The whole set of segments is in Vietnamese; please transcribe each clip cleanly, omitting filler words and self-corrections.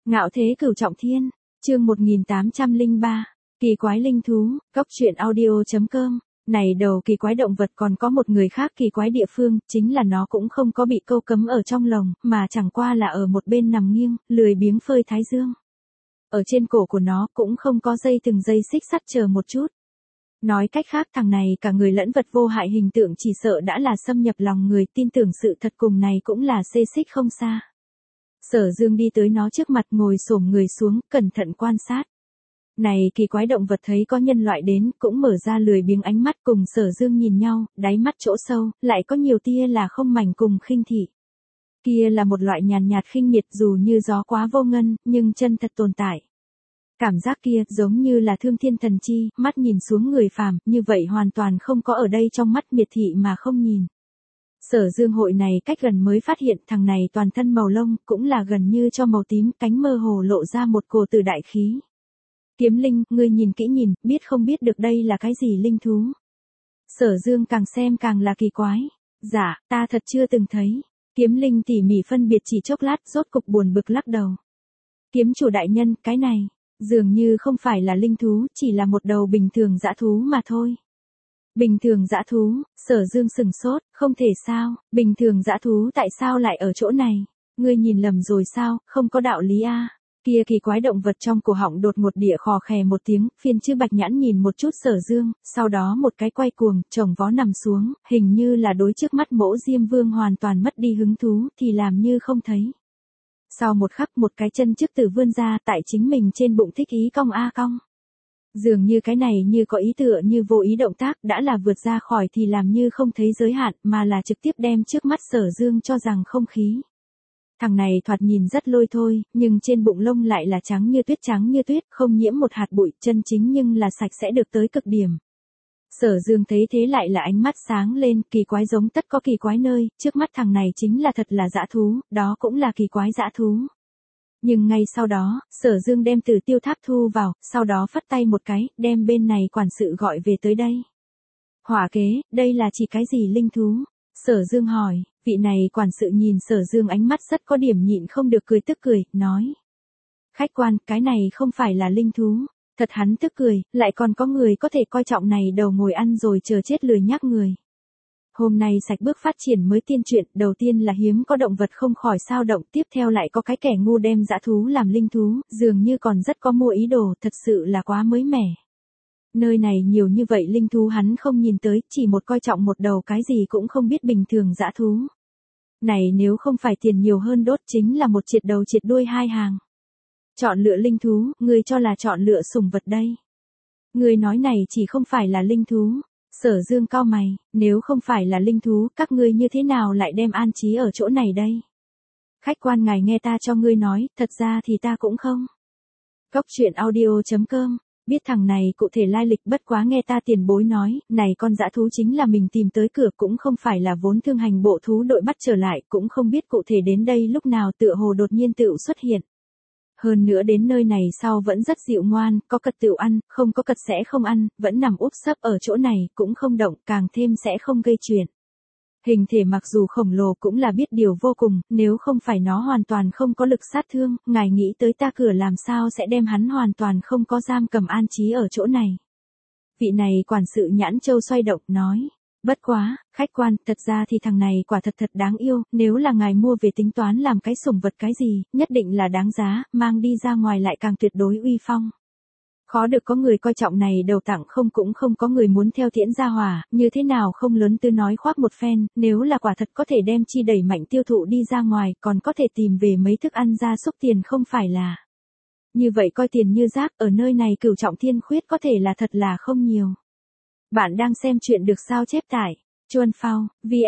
Ngạo thế cửu trọng thiên, chương 1803, kỳ quái linh thú, góc truyện audio.com. Này đầu kỳ quái động vật còn có một người khác kỳ quái địa phương, chính là nó cũng không có bị câu cấm ở trong lồng, mà chẳng qua là ở một bên nằm nghiêng, lười biếng phơi thái dương. Ở trên cổ của nó cũng không có từng dây xích sắt chờ một chút. Nói cách khác thằng này cả người lẫn vật vô hại hình tượng chỉ sợ đã là xâm nhập lòng người, tin tưởng sự thật cùng này cũng là xê xích không xa. Sở Dương đi tới nó trước mặt ngồi xổm người xuống, cẩn thận quan sát. Này kỳ quái động vật thấy có nhân loại đến, cũng mở ra lười biếng ánh mắt cùng Sở Dương nhìn nhau, đáy mắt chỗ sâu, lại có nhiều tia là không mảnh cùng khinh thị. Kia là một loại nhàn nhạt khinh miệt dù như gió quá vô ngân, nhưng chân thật tồn tại. Cảm giác kia giống như là thương thiên thần chi, mắt nhìn xuống người phàm, như vậy hoàn toàn không có ở đây trong mắt miệt thị mà không nhìn. Sở Dương hội này cách gần mới phát hiện thằng này toàn thân màu lông, cũng là gần như cho màu tím, cánh mơ hồ lộ ra một cổ tử đại khí. Kiếm linh, ngươi nhìn kỹ nhìn, biết không biết được đây là cái gì linh thú. Sở Dương càng xem càng là kỳ quái. Dạ, ta thật chưa từng thấy. Kiếm linh tỉ mỉ phân biệt chỉ chốc lát, rốt cục buồn bực lắc đầu. Kiếm chủ đại nhân, cái này, dường như không phải là linh thú, chỉ là một đầu bình thường dã thú mà thôi. Bình thường dã thú, Sở Dương sừng sốt, không thể sao, bình thường dã thú tại sao lại ở chỗ này, ngươi nhìn lầm rồi sao, không có đạo lý a. Kia kỳ quái động vật trong cổ họng đột ngột địa khò khè một tiếng, phiên chữ bạch nhãn nhìn một chút Sở Dương, sau đó một cái quay cuồng, chồng vó nằm xuống, hình như là đối trước mắt mỗ Diêm Vương hoàn toàn mất đi hứng thú, thì làm như không thấy. Sau một khắc một cái chân trước từ vươn ra tại chính mình trên bụng thích ý cong a cong. Dường như cái này như có ý tựa như vô ý động tác đã là vượt ra khỏi thì làm như không thấy giới hạn mà là trực tiếp đem trước mắt Sở Dương cho rằng không khí. Thằng này thoạt nhìn rất lôi thôi, nhưng trên bụng lông lại là trắng như tuyết, không nhiễm một hạt bụi, chân chính nhưng là sạch sẽ được tới cực điểm. Sở Dương thấy thế lại là ánh mắt sáng lên, kỳ quái giống tất có kỳ quái nơi, trước mắt thằng này chính là thật là dã thú, đó cũng là kỳ quái dã thú. Nhưng ngay sau đó, Sở Dương đem Từ Tiêu Tháp thu vào, sau đó phất tay một cái, đem bên này quản sự gọi về tới đây. Hỏa kế, đây là chỉ cái gì linh thú? Sở Dương hỏi, vị này quản sự nhìn Sở Dương ánh mắt rất có điểm nhịn không được cười tức cười, nói. Khách quan, cái này không phải là linh thú. Thật hắn tức cười, lại còn có người có thể coi trọng này đầu ngồi ăn rồi chờ chết lười nhác người. Hôm nay sạch bước phát triển mới tiên truyện, đầu tiên là hiếm có động vật không khỏi sao động, tiếp theo lại có cái kẻ ngu đem dã thú làm linh thú, dường như còn rất có mua ý đồ, thật sự là quá mới mẻ. Nơi này nhiều như vậy linh thú hắn không nhìn tới, chỉ một coi trọng một đầu cái gì cũng không biết bình thường dã thú. Này nếu không phải tiền nhiều hơn đốt chính là một triệt đầu triệt đuôi hai hàng. Chọn lựa linh thú, ngươi cho là chọn lựa sủng vật đây. Ngươi nói này chỉ không phải là linh thú. Sở Dương cau mày, nếu không phải là linh thú, các ngươi như thế nào lại đem an trí ở chỗ này đây? Khách quan ngài nghe ta cho ngươi nói, thật ra thì ta cũng không. Góc truyện audio.com, biết thằng này cụ thể lai lịch bất quá nghe ta tiền bối nói, này con dã thú chính là mình tìm tới cửa cũng không phải là vốn thương hành bộ thú đội bắt trở lại, cũng không biết cụ thể đến đây lúc nào tựa hồ đột nhiên tựu xuất hiện. Hơn nữa đến nơi này sau vẫn rất dịu ngoan, có cật tựu ăn, không có cật sẽ không ăn, vẫn nằm úp sấp ở chỗ này, cũng không động, càng thêm sẽ không gây chuyện. Hình thể mặc dù khổng lồ cũng là biết điều vô cùng, nếu không phải nó hoàn toàn không có lực sát thương, ngài nghĩ tới ta cửa làm sao sẽ đem hắn hoàn toàn không có giam cầm an trí ở chỗ này. Vị này quản sự nhãn châu xoay động, nói. Bất quá, khách quan, thật ra thì thằng này quả thật đáng yêu, nếu là ngài mua về tính toán làm cái sủng vật cái gì, nhất định là đáng giá, mang đi ra ngoài lại càng tuyệt đối uy phong. Khó được có người coi trọng này đầu tặng cũng không có người muốn theo tiễn ra hòa, như thế nào không lớn tư nói khoác một phen, nếu là quả thật có thể đem chi đẩy mạnh tiêu thụ đi ra ngoài, còn có thể tìm về mấy thức ăn gia súc tiền không phải là. Như vậy coi tiền như rác, ở nơi này cửu trọng thiên khuyết có thể là thật là không nhiều. Bạn đang xem chuyện được sao chép tải, chuan phao,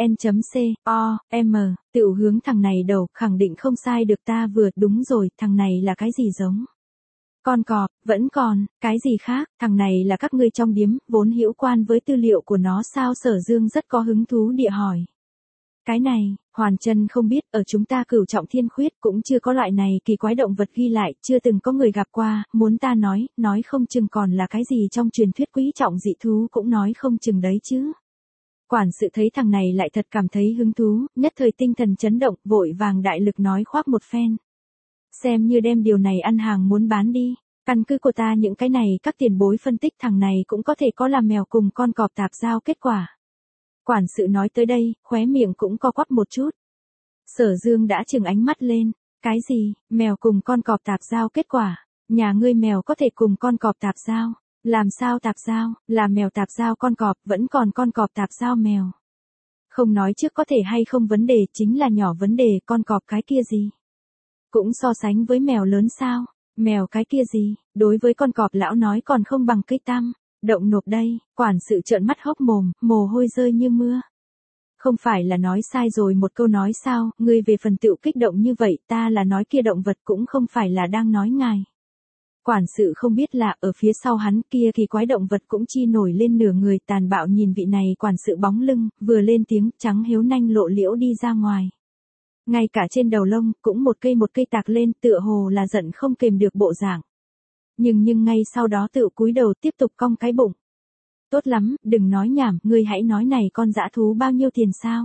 vn.com, tự hướng thằng này đầu, khẳng định không sai được ta vừa, đúng rồi, thằng này là cái gì giống? Con cọp, vẫn còn, cái gì khác, thằng này là các ngươi trong điếm, vốn hữu quan với tư liệu của nó sao? Sở Dương rất có hứng thú địa hỏi. Cái này, hoàn chân không biết, ở chúng ta cửu trọng thiên khuyết cũng chưa có loại này kỳ quái động vật ghi lại, chưa từng có người gặp qua, muốn ta nói không chừng còn là cái gì trong truyền thuyết quý trọng dị thú cũng nói không chừng đấy chứ. Quản sự thấy thằng này lại thật cảm thấy hứng thú, nhất thời tinh thần chấn động, vội vàng đại lực nói khoác một phen. Xem như đem điều này ăn hàng muốn bán đi. Căn cứ của ta những cái này các tiền bối phân tích thằng này cũng có thể có là mèo cùng con cọp tạp giao kết quả. Quản sự nói tới đây, khóe miệng cũng co quắp một chút. Sở Dương đã trừng ánh mắt lên. Cái gì, mèo cùng con cọp tạp giao kết quả? Nhà ngươi mèo có thể cùng con cọp tạp giao? Làm sao tạp giao, là mèo tạp giao con cọp, vẫn còn con cọp tạp giao mèo. Không nói trước có thể hay không vấn đề, chính là nhỏ vấn đề, con cọp cái kia gì? Cũng so sánh với mèo lớn sao? Mèo cái kia gì, đối với con cọp lão nói còn không bằng cây tăm. Động nộp đây, quản sự trợn mắt hốc mồm, mồ hôi rơi như mưa. Không phải là nói sai rồi một câu nói sao, ngươi về phần tựu kích động như vậy, ta là nói kia động vật cũng không phải là đang nói ngài. Quản sự không biết là ở phía sau hắn kia kỳ quái động vật cũng chi nổi lên nửa người, tàn bạo nhìn vị này quản sự bóng lưng, vừa lên tiếng trắng hiếu nanh lộ liễu đi ra ngoài. Ngay cả trên đầu lông cũng một cây tạc lên, tựa hồ là giận không kềm được bộ dạng. Nhưng ngay sau đó tự cúi đầu tiếp tục cong cái bụng. Tốt lắm, đừng nói nhảm, ngươi hãy nói này con dã thú bao nhiêu tiền sao?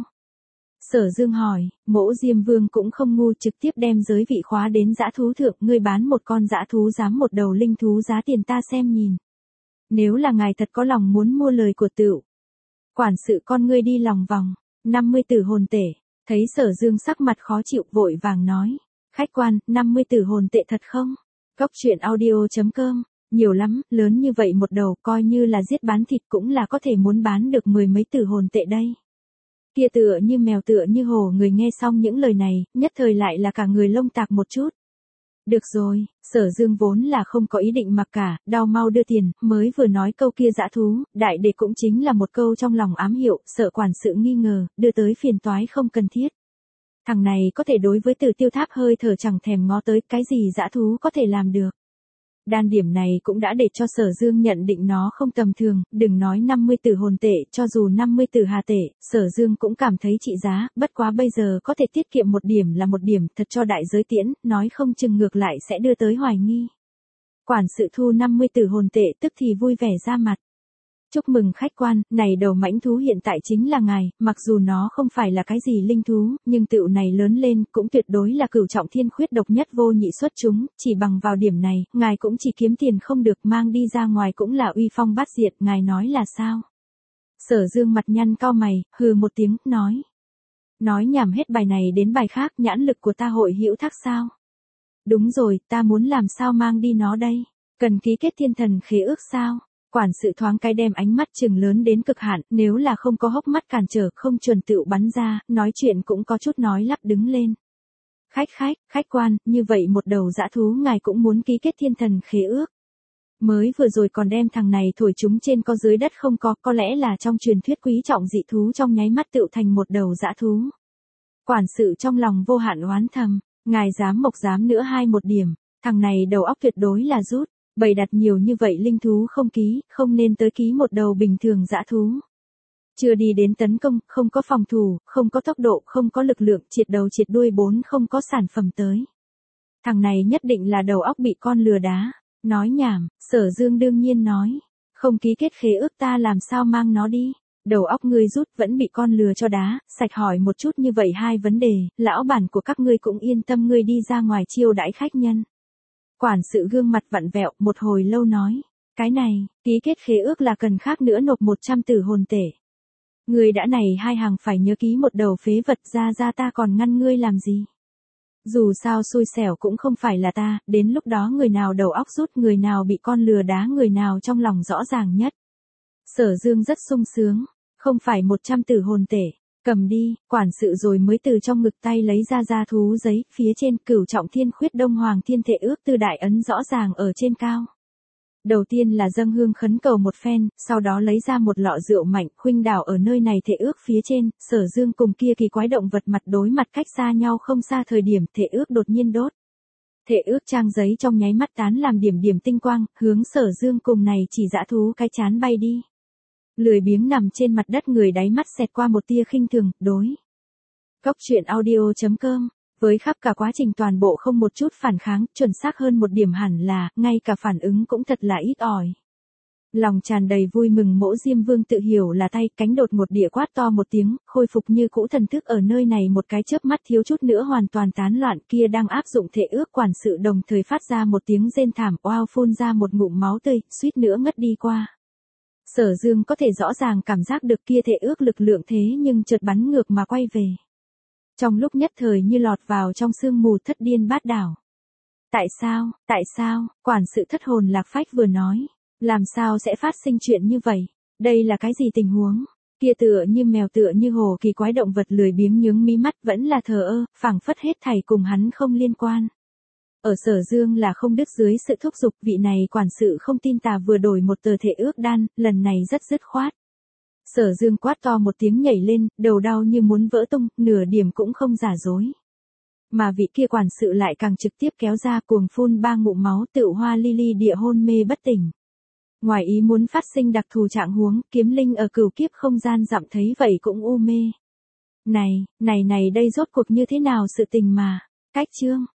Sở Dương hỏi, Mỗ Diêm Vương cũng không ngu, trực tiếp đem giới vị khóa đến dã thú thượng, ngươi bán một con dã thú dám một đầu linh thú giá tiền ta xem nhìn. Nếu là ngài thật có lòng muốn mua lời của tựu. Quản sự con ngươi đi lòng vòng, 50 tử hồn tệ, thấy Sở Dương sắc mặt khó chịu vội vàng nói. Khách quan, 50 tử hồn tệ thật không? Cốc truyện audio.com, nhiều lắm, lớn như vậy một đầu coi như là giết bán thịt cũng là có thể muốn bán được 10 mấy tử hồn tệ đây. Kia tựa như mèo tựa như hổ, người nghe xong những lời này, nhất thời lại là cả người lông tạc một chút. Được rồi, Sở Dương vốn là không có ý định mặc cả, đau mau đưa tiền, mới vừa nói câu kia dã thú, đại để cũng chính là một câu trong lòng ám hiệu, sợ quản sự nghi ngờ, đưa tới phiền toái không cần thiết. Thằng này có thể đối với Tử Tiêu Tháp hơi thở chẳng thèm ngó tới, cái gì dã thú có thể làm được. Đan điểm này cũng đã để cho Sở Dương nhận định nó không tầm thường, đừng nói 50 tử hồn tệ, cho dù 50 tử hà tệ, Sở Dương cũng cảm thấy trị giá, bất quá bây giờ có thể tiết kiệm một điểm là một điểm, thật cho đại giới tiễn, nói không chừng ngược lại sẽ đưa tới hoài nghi. Quản sự thu 50 tử hồn tệ tức thì vui vẻ ra mặt. Chúc mừng khách quan, này đầu mãnh thú hiện tại chính là ngài, mặc dù nó không phải là cái gì linh thú, nhưng tựu này lớn lên cũng tuyệt đối là cửu trọng thiên khuyết độc nhất vô nhị xuất chúng, chỉ bằng vào điểm này, ngài cũng chỉ kiếm tiền không được, mang đi ra ngoài cũng là uy phong bát diệt, ngài nói là sao? Sở Dương mặt nhăn cau mày, hừ một tiếng, nói. Nói nhảm hết bài này đến bài khác, nhãn lực của ta hội hữu thác sao? Đúng rồi, ta muốn làm sao mang đi nó đây? Cần ký kết thiên thần khế ước sao? Quản sự thoáng cái đem ánh mắt trừng lớn đến cực hạn, nếu là không có hốc mắt cản trở, không chuẩn tựu bắn ra, nói chuyện cũng có chút nói lắp đứng lên. Khách quan, như vậy một đầu dã thú ngài cũng muốn ký kết thiên thần khế ước. Mới vừa rồi còn đem thằng này thổi chúng trên có dưới đất không có lẽ là trong truyền thuyết quý trọng dị thú trong nháy mắt tựu thành một đầu dã thú. Quản sự trong lòng vô hạn oán thầm, ngài dám mộc dám nữa hai một điểm, thằng này đầu óc tuyệt đối là rút. Bày đặt nhiều như vậy linh thú không ký, không nên tới ký một đầu bình thường dã thú. Chưa đi đến tấn công, không có phòng thủ, không có tốc độ, không có lực lượng, triệt đầu triệt đuôi bốn không có sản phẩm tới. Thằng này nhất định là đầu óc bị con lừa đá. Nói nhảm, Sở Dương đương nhiên nói. Không ký kết khế ước ta làm sao mang nó đi. Đầu óc ngươi rút vẫn bị con lừa cho đá, sạch hỏi một chút như vậy hai vấn đề, lão bản của các ngươi cũng yên tâm ngươi đi ra ngoài chiêu đãi khách nhân. Quản sự gương mặt vặn vẹo một hồi lâu nói, cái này, ký kết khế ước là cần khác nữa nộp 100 tử hồn tệ. Người đã này hai hàng phải nhớ ký một đầu phế vật ra ta còn ngăn ngươi làm gì. Dù sao xui xẻo cũng không phải là ta, đến lúc đó người nào đầu óc rút, người nào bị con lừa đá, người nào trong lòng rõ ràng nhất. Sở Dương rất sung sướng, không phải 100 tử hồn tệ. Cầm đi, quản sự rồi mới từ trong ngực tay lấy ra thú giấy, phía trên cửu trọng thiên khuyết đông hoàng thiên thể ước tư đại ấn rõ ràng ở trên cao. Đầu tiên là dâng hương khấn cầu một phen, sau đó lấy ra một lọ rượu mạnh, khuynh đảo ở nơi này thể ước phía trên, Sở Dương cùng kia kỳ quái động vật mặt đối mặt cách xa nhau không xa thời điểm thể ước đột nhiên đốt. Thể ước trang giấy trong nháy mắt tán làm điểm điểm tinh quang, hướng Sở Dương cùng này chỉ dã thú cái chán bay đi. Lười biếng nằm trên mặt đất người đáy mắt xẹt qua một tia khinh thường, đối. Cốc truyện audio.com, với khắp cả quá trình toàn bộ không một chút phản kháng, chuẩn xác hơn một điểm hẳn là, ngay cả phản ứng cũng thật là ít ỏi. Lòng tràn đầy vui mừng Mỗ Diêm Vương tự hiểu là tay, cánh đột một địa quát to một tiếng, khôi phục như cũ thần thức ở nơi này một cái chớp mắt thiếu chút nữa hoàn toàn tán loạn kia đang áp dụng thể ước quản sự đồng thời phát ra một tiếng rên thảm oao phun ra một ngụm máu tươi, suýt nữa ngất đi qua. Sở Dương có thể rõ ràng cảm giác được kia thể ước lực lượng thế nhưng chợt bắn ngược mà quay về. Trong lúc nhất thời như lọt vào trong sương mù thất điên bát đảo. Tại sao, quản sự thất hồn lạc phách vừa nói. Làm sao sẽ phát sinh chuyện như vậy? Đây là cái gì tình huống? Kia tựa như mèo tựa như hồ kỳ quái động vật lười biếng nhướng mí mắt vẫn là thờ ơ, phảng phất hết thảy cùng hắn không liên quan. Ở Sở Dương là không đứt dưới sự thúc giục vị này quản sự không tin tà vừa đổi một tờ thể ước đan, lần này rất dứt khoát. Sở Dương quát to một tiếng nhảy lên, đầu đau như muốn vỡ tung, nửa điểm cũng không giả dối. Mà vị kia quản sự lại càng trực tiếp kéo ra cuồng phun 3 ngụm máu tựu hoa li li địa hôn mê bất tỉnh. Ngoài ý muốn phát sinh đặc thù trạng huống, kiếm linh ở cửu kiếp không gian dặm thấy vậy cũng u mê. Này, đây rốt cuộc như thế nào sự tình mà, cách chương.